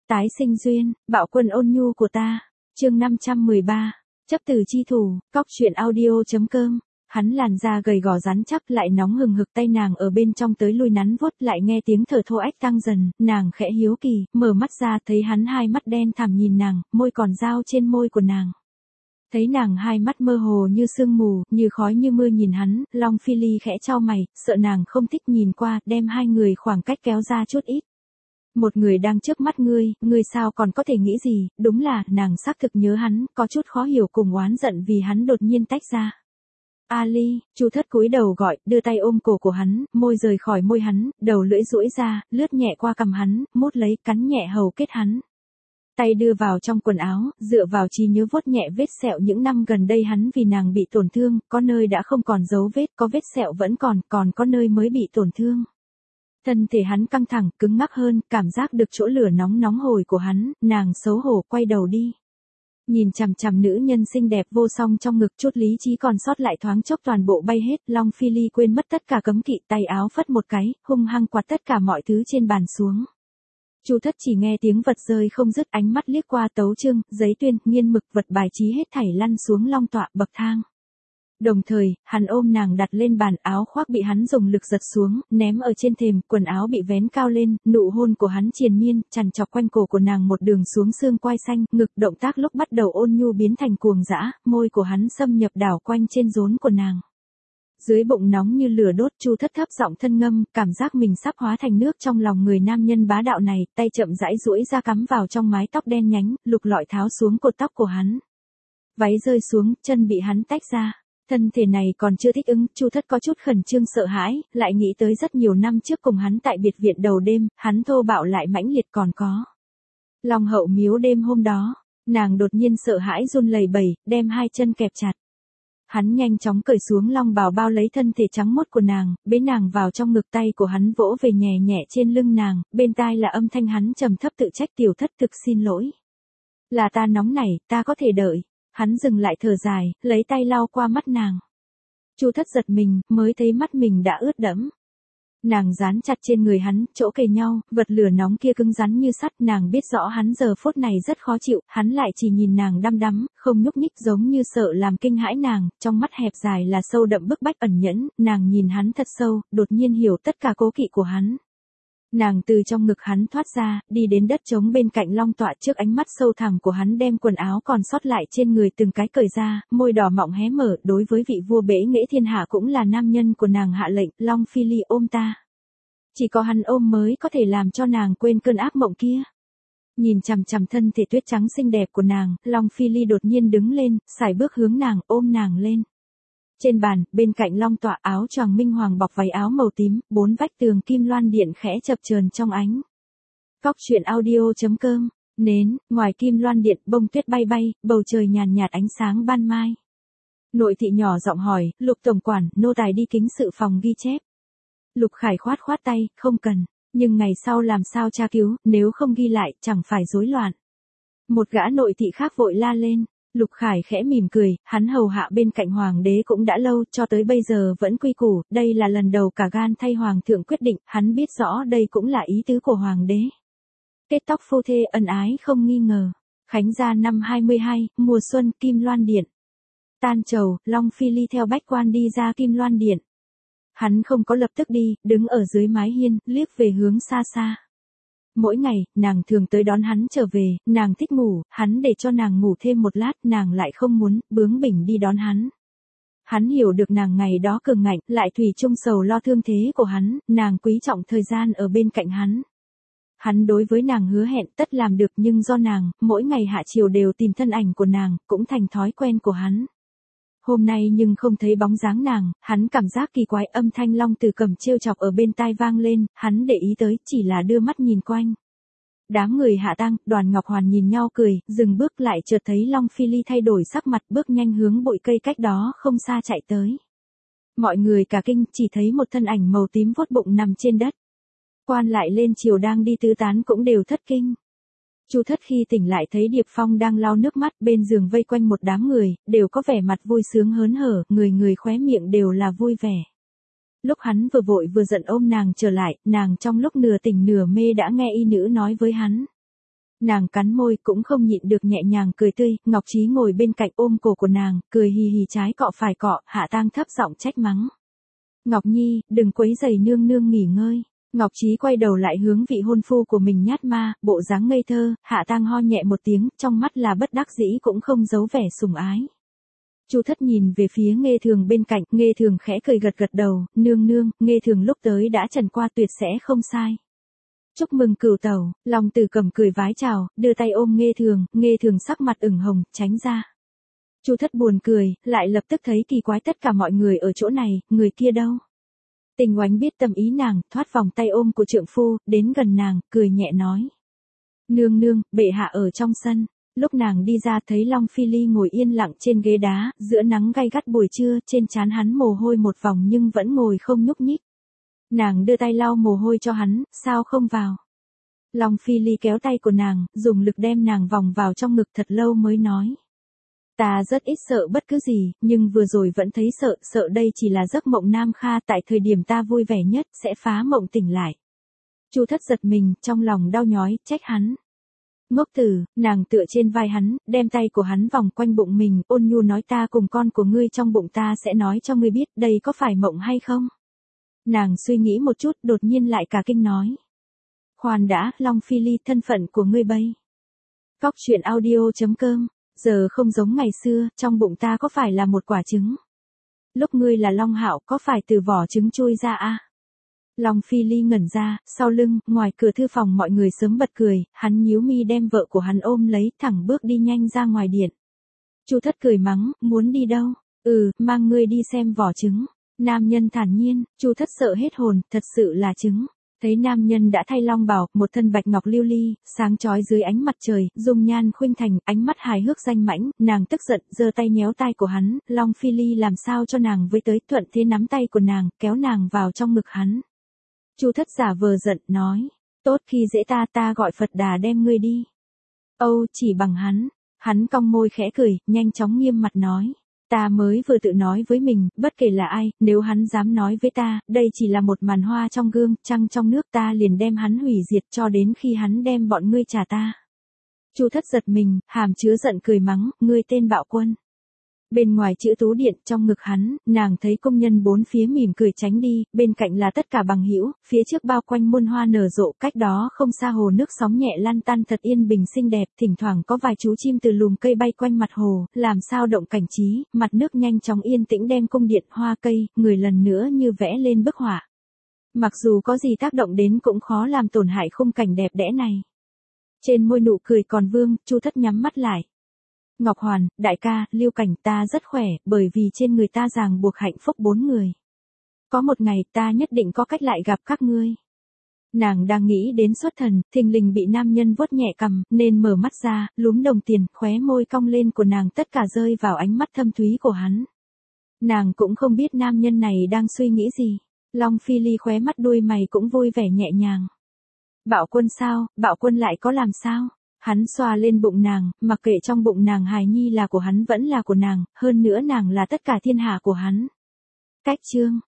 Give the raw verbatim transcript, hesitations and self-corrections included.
Tái sinh duyên, bạo quân ôn nhu của ta. Chương năm trăm mười ba. Chấp từ chi thủ, cóc truyện audio.com. Hắn làn da gầy gò rắn chắc lại nóng hừng hực, tay nàng ở bên trong tới lui nắn vuốt, lại nghe tiếng thở thô ách tăng dần, nàng khẽ hiếu kỳ, mở mắt ra thấy hắn hai mắt đen thẳm nhìn nàng, môi còn dao trên môi của nàng. Thấy nàng hai mắt mơ hồ như sương mù, như khói như mưa nhìn hắn, Long Phi Ly khẽ chau mày, sợ nàng không thích nhìn qua, đem hai người khoảng cách kéo ra chút ít. Một người đang trước mắt ngươi, ngươi sao còn có thể nghĩ gì, đúng là, nàng xác thực nhớ hắn, có chút khó hiểu cùng oán giận vì hắn đột nhiên tách ra. Ali, Chu Thất cúi đầu gọi, đưa tay ôm cổ của hắn, môi rời khỏi môi hắn, đầu lưỡi duỗi ra, lướt nhẹ qua cằm hắn, mút lấy, cắn nhẹ hầu kết hắn. Tay đưa vào trong quần áo, dựa vào trí nhớ vuốt nhẹ vết sẹo những năm gần đây hắn vì nàng bị tổn thương, có nơi đã không còn dấu vết, có vết sẹo vẫn còn, còn có nơi mới bị tổn thương. Thân thể hắn căng thẳng, cứng ngắc hơn, cảm giác được chỗ lửa nóng nóng hổi của hắn, nàng xấu hổ quay đầu đi. Nhìn chằm chằm nữ nhân xinh đẹp vô song trong ngực, chút lý trí còn sót lại thoáng chốc toàn bộ bay hết, Long Phi Ly quên mất tất cả cấm kỵ, tay áo phất một cái, hung hăng quạt tất cả mọi thứ trên bàn xuống. Chu Thất chỉ nghe tiếng vật rơi không dứt, ánh mắt liếc qua tấu chương, giấy tuyên, nghiên mực, vật bài trí hết thảy lăn xuống long tọa bậc thang. Đồng thời, hắn ôm nàng đặt lên bàn, áo khoác bị hắn dùng lực giật xuống, ném ở trên thềm, quần áo bị vén cao lên, nụ hôn của hắn triền miên, chằn chọc quanh cổ của nàng một đường xuống xương quai xanh, ngực động tác lúc bắt đầu ôn nhu biến thành cuồng dã, môi của hắn xâm nhập đảo quanh trên rốn của nàng. Dưới bụng nóng như lửa đốt, Chu Thất thấp giọng thân ngâm, cảm giác mình sắp hóa thành nước trong lòng người nam nhân bá đạo này, tay chậm rãi duỗi ra cắm vào trong mái tóc đen nhánh, lục lọi tháo xuống cột tóc của hắn. Váy rơi xuống, chân bị hắn tách ra. Thân thể này còn chưa thích ứng, Chu Thất có chút khẩn trương sợ hãi, lại nghĩ tới rất nhiều năm trước cùng hắn tại biệt viện đầu đêm, hắn thô bạo lại mãnh liệt còn có. Long Hậu miếu đêm hôm đó, nàng đột nhiên sợ hãi run lẩy bẩy, đem hai chân kẹp chặt. Hắn nhanh chóng cởi xuống long bào bao lấy thân thể trắng mốt của nàng, bế nàng vào trong ngực, tay của hắn vỗ về nhẹ nhẹ trên lưng nàng, bên tai là âm thanh hắn trầm thấp tự trách, tiểu Thất thực xin lỗi. Là ta nóng nảy, ta có thể đợi. Hắn dừng lại thở dài, lấy tay lau qua mắt nàng. Chu Thất giật mình, mới thấy mắt mình đã ướt đẫm. Nàng dán chặt trên người hắn, chỗ kề nhau, vật lửa nóng kia cứng rắn như sắt, nàng biết rõ hắn giờ phút này rất khó chịu, hắn lại chỉ nhìn nàng đăm đắm, không nhúc nhích giống như sợ làm kinh hãi nàng, trong mắt hẹp dài là sâu đậm bức bách ẩn nhẫn, nàng nhìn hắn thật sâu, đột nhiên hiểu tất cả cố kỵ của hắn. Nàng từ trong ngực hắn thoát ra, đi đến đất trống bên cạnh long tọa, trước ánh mắt sâu thẳm của hắn đem quần áo còn sót lại trên người từng cái cởi ra, môi đỏ mọng hé mở, đối với vị vua bể nghệ thiên hạ cũng là nam nhân của nàng hạ lệnh, Long Phi Ly ôm ta. Chỉ có hắn ôm mới có thể làm cho nàng quên cơn ác mộng kia. Nhìn chằm chằm thân thể tuyết trắng xinh đẹp của nàng, Long Phi Ly đột nhiên đứng lên, sải bước hướng nàng, ôm nàng lên. Trên bàn, bên cạnh long tọa, áo choàng minh hoàng bọc váy áo màu tím, bốn vách tường kim loan điện khẽ chập chờn trong ánh. Cóc truyện audio.com. Nến, ngoài kim loan điện, bông tuyết bay bay, bầu trời nhàn nhạt ánh sáng ban mai. Nội thị nhỏ giọng hỏi, Lục tổng quản, nô tài đi kính sự phòng ghi chép. Lục Khải khoát khoát tay, không cần, nhưng ngày sau làm sao tra cứu, nếu không ghi lại, chẳng phải rối loạn. Một gã nội thị khác vội la lên. Lục Khải khẽ mỉm cười, hắn hầu hạ bên cạnh hoàng đế cũng đã lâu, cho tới bây giờ vẫn quy củ, đây là lần đầu cả gan thay hoàng thượng quyết định, hắn biết rõ đây cũng là ý tứ của hoàng đế. Kết tóc phu thê ân ái không nghi ngờ. Khánh gia năm hai mươi hai, mùa xuân, Kim Loan Điện. Tan trầu, Long Phi Ly theo bách quan đi ra Kim Loan Điện. Hắn không có lập tức đi, đứng ở dưới mái hiên, liếc về hướng xa xa. Mỗi ngày, nàng thường tới đón hắn trở về, nàng thích ngủ, hắn để cho nàng ngủ thêm một lát, nàng lại không muốn, bướng bỉnh đi đón hắn. Hắn hiểu được nàng ngày đó cường ngạnh, lại thủy chung sầu lo thương thế của hắn, nàng quý trọng thời gian ở bên cạnh hắn. Hắn đối với nàng hứa hẹn tất làm được, nhưng do nàng, mỗi ngày hạ chiều đều tìm thân ảnh của nàng, cũng thành thói quen của hắn. Hôm nay nhưng không thấy bóng dáng nàng, hắn cảm giác kỳ quái, âm thanh long từ cầm trêu chọc ở bên tai vang lên, hắn để ý tới, chỉ là đưa mắt nhìn quanh. Đám người hạ tang, Đoàn Ngọc Hoàn nhìn nhau cười, dừng bước lại chợt thấy Long Phi Ly thay đổi sắc mặt, bước nhanh hướng bụi cây cách đó không xa chạy tới. Mọi người cả kinh, chỉ thấy một thân ảnh màu tím vuốt bụng nằm trên đất. Quan lại lên triều đang đi tứ tán cũng đều thất kinh. Chu Thất khi tỉnh lại thấy Điệp Phong đang lau nước mắt, bên giường vây quanh một đám người, đều có vẻ mặt vui sướng hớn hở, người người khóe miệng đều là vui vẻ. Lúc hắn vừa vội vừa giận ôm nàng trở lại, nàng trong lúc nửa tỉnh nửa mê đã nghe y nữ nói với hắn. Nàng cắn môi cũng không nhịn được nhẹ nhàng cười tươi, Ngọc Trí ngồi bên cạnh ôm cổ của nàng, cười hì hì trái cọ phải cọ, Hạ Tang thấp giọng trách mắng. Ngọc Nhi, đừng quấy rầy nương nương nghỉ ngơi. Ngọc Trí quay đầu lại hướng vị hôn phu của mình nhát ma, bộ dáng ngây thơ, Hạ Tang ho nhẹ một tiếng, trong mắt là bất đắc dĩ cũng không giấu vẻ sủng ái. Chu Thất nhìn về phía Nghê Thường bên cạnh, Nghê Thường khẽ cười gật gật đầu, nương nương, Nghê Thường lúc tới đã trần qua tuyệt sẽ không sai. Chúc mừng cửu tẩu, Long Tử Cầm cười vái chào, đưa tay ôm Nghê Thường, Nghê Thường sắc mặt ửng hồng, tránh ra. Chu Thất buồn cười, lại lập tức thấy kỳ quái tất cả mọi người ở chỗ này, người kia đâu? Tình Oánh biết tâm ý nàng, thoát vòng tay ôm của trượng phu, đến gần nàng, cười nhẹ nói. Nương nương, bệ hạ ở trong sân. Lúc nàng đi ra thấy Long Phi Ly ngồi yên lặng trên ghế đá, giữa nắng gay gắt buổi trưa, trên trán hắn mồ hôi một vòng nhưng vẫn ngồi không nhúc nhích. Nàng đưa tay lau mồ hôi cho hắn, sao không vào? Long Phi Ly kéo tay của nàng, dùng lực đem nàng vòng vào trong ngực thật lâu mới nói. Ta rất ít sợ bất cứ gì, nhưng vừa rồi vẫn thấy sợ, sợ đây chỉ là giấc mộng Nam Kha, tại thời điểm ta vui vẻ nhất, sẽ phá mộng tỉnh lại. Chu Thất giật mình, trong lòng đau nhói, trách hắn. Ngốc tử, nàng tựa trên vai hắn, đem tay của hắn vòng quanh bụng mình, ôn nhu nói ta cùng con của ngươi trong bụng ta sẽ nói cho ngươi biết đây có phải mộng hay không. Nàng suy nghĩ một chút, đột nhiên lại cả kinh nói. Khoan đã, Long Phi Ly, thân phận của ngươi bây. Cóc truyện audio chấm com, giờ không giống ngày xưa, trong bụng ta có phải là một quả trứng? Lúc ngươi là Long Hạo có phải từ vỏ trứng chui ra à? Long Phi Ly ngẩn ra, sau lưng, ngoài cửa thư phòng mọi người sớm bật cười, hắn nhíu mi đem vợ của hắn ôm lấy, thẳng bước đi nhanh ra ngoài điện. Chu Thất cười mắng, muốn đi đâu? Ừ, mang ngươi đi xem vỏ trứng. Nam nhân thản nhiên, Chu Thất sợ hết hồn, thật sự là trứng. Thấy nam nhân đã thay long bào, một thân bạch ngọc lưu ly, sáng chói dưới ánh mặt trời, dung nhan khuynh thành, ánh mắt hài hước danh mãnh, nàng tức giận, giơ tay nhéo tai của hắn, Long Phi Ly làm sao cho nàng với tới, thuận thế nắm tay của nàng, kéo nàng vào trong ngực hắn. Chu Thất giả vờ giận, nói, tốt khi dễ ta ta gọi Phật Đà đem ngươi đi. Âu, chỉ bằng hắn, hắn cong môi khẽ cười, nhanh chóng nghiêm mặt nói. Ta mới vừa tự nói với mình, bất kể là ai, nếu hắn dám nói với ta, đây chỉ là một màn hoa trong gương, trăng trong nước ta liền đem hắn hủy diệt cho đến khi hắn đem bọn ngươi trả ta. Chu Thất giật mình, hàm chứa giận cười mắng, ngươi tên Bạo Quân. Bên ngoài chữ tú điện, trong ngực hắn, nàng thấy công nhân bốn phía mỉm cười tránh đi, bên cạnh là tất cả bằng hữu, phía trước bao quanh muôn hoa nở rộ, cách đó không xa hồ nước sóng nhẹ lăn tăn thật yên bình xinh đẹp, thỉnh thoảng có vài chú chim từ lùm cây bay quanh mặt hồ, làm sao động cảnh trí, mặt nước nhanh chóng yên tĩnh đem cung điện, hoa cây, người lần nữa như vẽ lên bức họa. Mặc dù có gì tác động đến cũng khó làm tổn hại khung cảnh đẹp đẽ này. Trên môi nụ cười còn vương, Chu Thất nhắm mắt lại. Ngọc Hoàn, đại ca, Lưu Cảnh ta rất khỏe, bởi vì trên người ta ràng buộc hạnh phúc bốn người. Có một ngày ta nhất định có cách lại gặp các ngươi. Nàng đang nghĩ đến xuất thần, thình lình bị nam nhân vuốt nhẹ cằm, nên mở mắt ra, lúm đồng tiền, khóe môi cong lên của nàng tất cả rơi vào ánh mắt thâm thúy của hắn. Nàng cũng không biết nam nhân này đang suy nghĩ gì. Long Phi Ly khóe mắt đuôi mày cũng vui vẻ nhẹ nhàng. Bạo Quân sao, Bạo Quân lại có làm sao? Hắn xoa lên bụng nàng, mặc kệ trong bụng nàng hài nhi là của hắn vẫn là của nàng, hơn nữa nàng là tất cả thiên hạ của hắn. Cách chương